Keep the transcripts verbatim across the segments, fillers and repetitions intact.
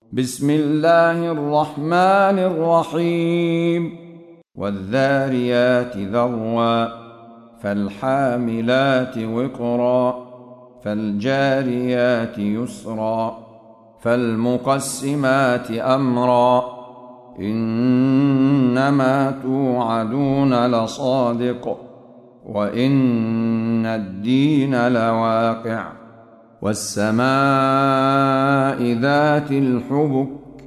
بسم الله الرحمن الرحيم والذاريات ذروا فالحاملات وقرا فالجاريات يسرا فالمقسمات أمرا إنما توعدون لصادق وإن الدين لواقع والسماء ذات الحبك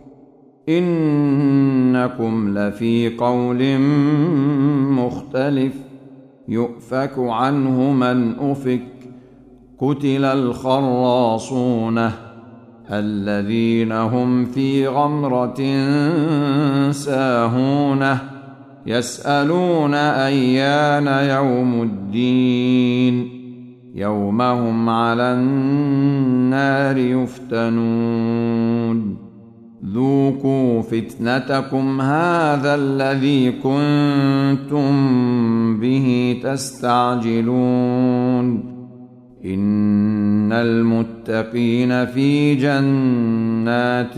إنكم لفي قول مختلف يؤفك عنه من أفك قتل الخراصون الذين هم في غمرة ساهون يسألون أيان يوم الدين يوم هم على النار يفتنون ذوقوا فتنتكم هذا الذي كنتم به تستعجلون إن المتقين في جنات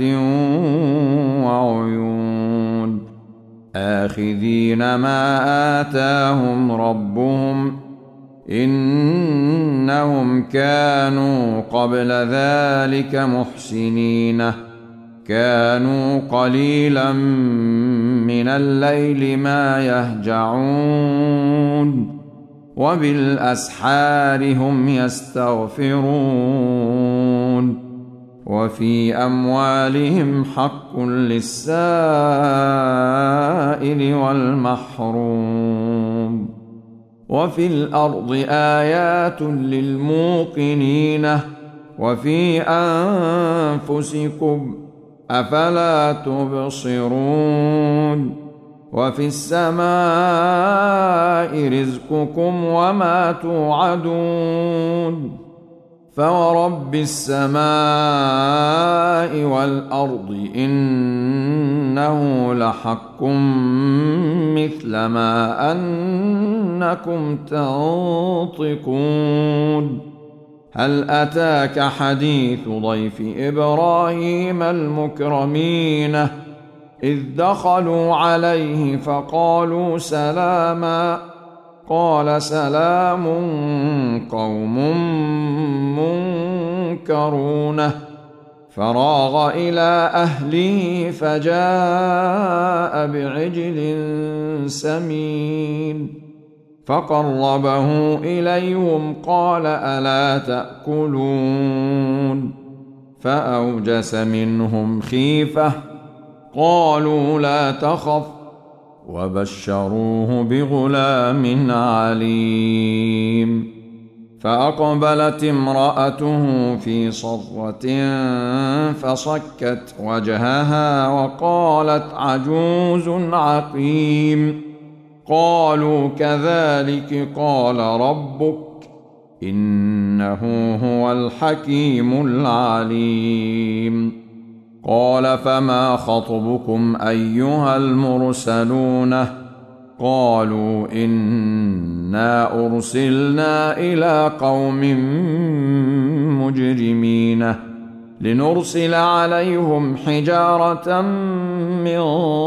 وعيون آخذين ما آتاهم ربهم إنهم كانوا قبل ذلك محسنين كانوا قليلا من الليل ما يهجعون وبالأسحار هم يستغفرون وفي أموالهم حق للسائل والمحروم وفي الأرض آيات للموقنين وفي أنفسكم أفلا تبصرون وفي السماء رزقكم وما توعدون فورب السماء والأرض إنه لحق مثل ما أنكم تنطقون هل أتاك حديث ضيف إبراهيم المكرمين إذ دخلوا عليه فقالوا سلاما قال سلام قوم منكرون فراغ إلى أهله فجاء بعجل سمين فقربه إليهم قال ألا تأكلون فأوجس منهم خيفة قالوا لا تخف وبشروه بغلام عليم فأقبلت امرأته في صرة فصكت وجهها وقالت عجوز عقيم قالوا كذلك قال ربك إنه هو الحكيم العليم قال فما خطبكم أيها المرسلون قالوا إنا أرسلنا إلى قوم مجرمين لنرسل عليهم حجارة من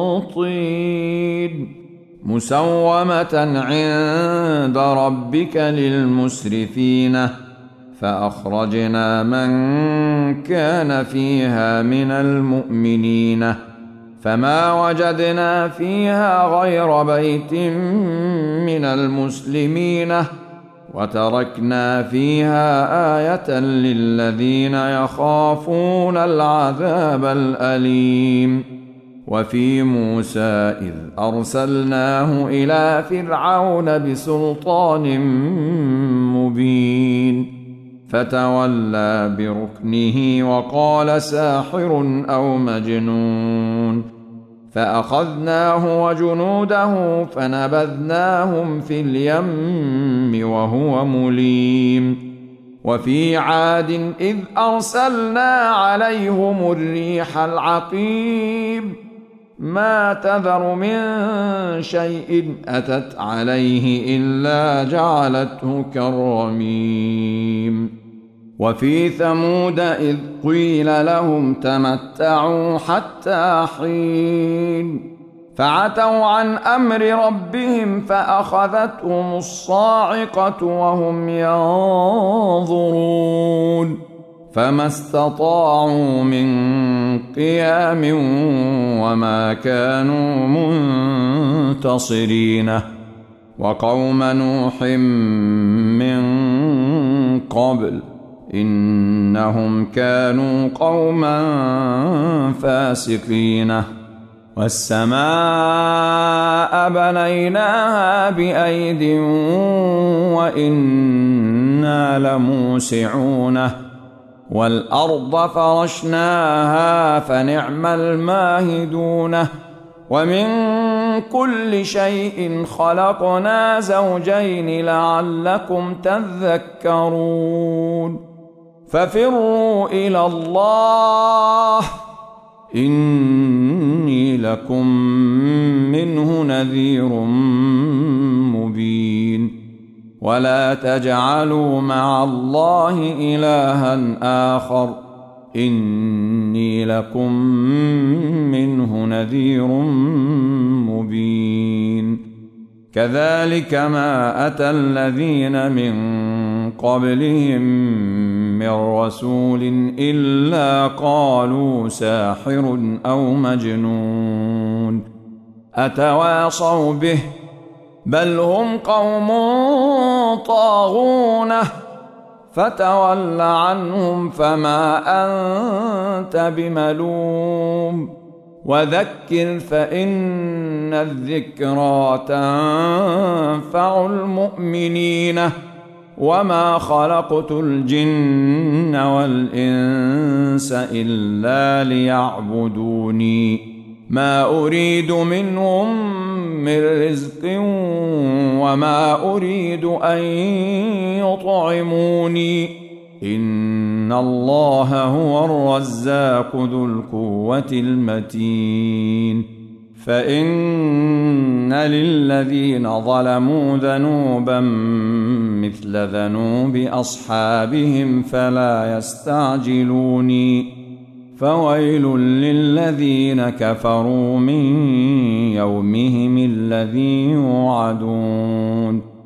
طين مسومة عند ربك للمسرفين فأخرجنا من كان فيها من المؤمنين فما وجدنا فيها غير بيت من المسلمين وتركنا فيها آية للذين يخافون العذاب الأليم وفي موسى إذ أرسلناه إلى فرعون بسلطان مبين فتولى بركنه وقال ساحر أو مجنون فأخذناه وجنوده فنبذناهم في اليم وهو مليم وفي عاد إذ أرسلنا عليهم الريح العقيم ما تذر من شيء أتت عليه إلا جعلته كالرميم وفي ثمود إذ قيل لهم تمتعوا حتى حين فعتوا عن أمر ربهم فأخذتهم الصاعقة وهم ينظرون فما استطاعوا من قيام وما كانوا منتصرين وقوم نوح من قبل إنهم كانوا قوما فاسقين والسماء بنيناها بأيد وإنا لموسعون والأرض فرشناها فنعم الماهدون ومن كل شيء خلقنا زوجين لعلكم تذكرون ففروا إلى الله إني لكم منه نذير مبين ولا تجعلوا مع الله إلها آخر إني لكم منه نذير مبين كذلك ما أتى الذين من قبلهم من رسول إلا قالوا ساحر أو مجنون أتواصوا به بل هم قوم طاغون فتول عنهم فما أنت بملوم وذكر فإن الذكرى تنفع المؤمنين وما خلقت الجن والإنس إلا ليعبدوني ما أريد منهم من رزق وما أريد أن يطعموني إن الله هو الرزاق ذو القوة المتين فإن للذين ظلموا ذنوبا مثل ذنوب أصحابهم فلا يستعجلوني فويل للذين كفروا من يومهم الذي يوعدون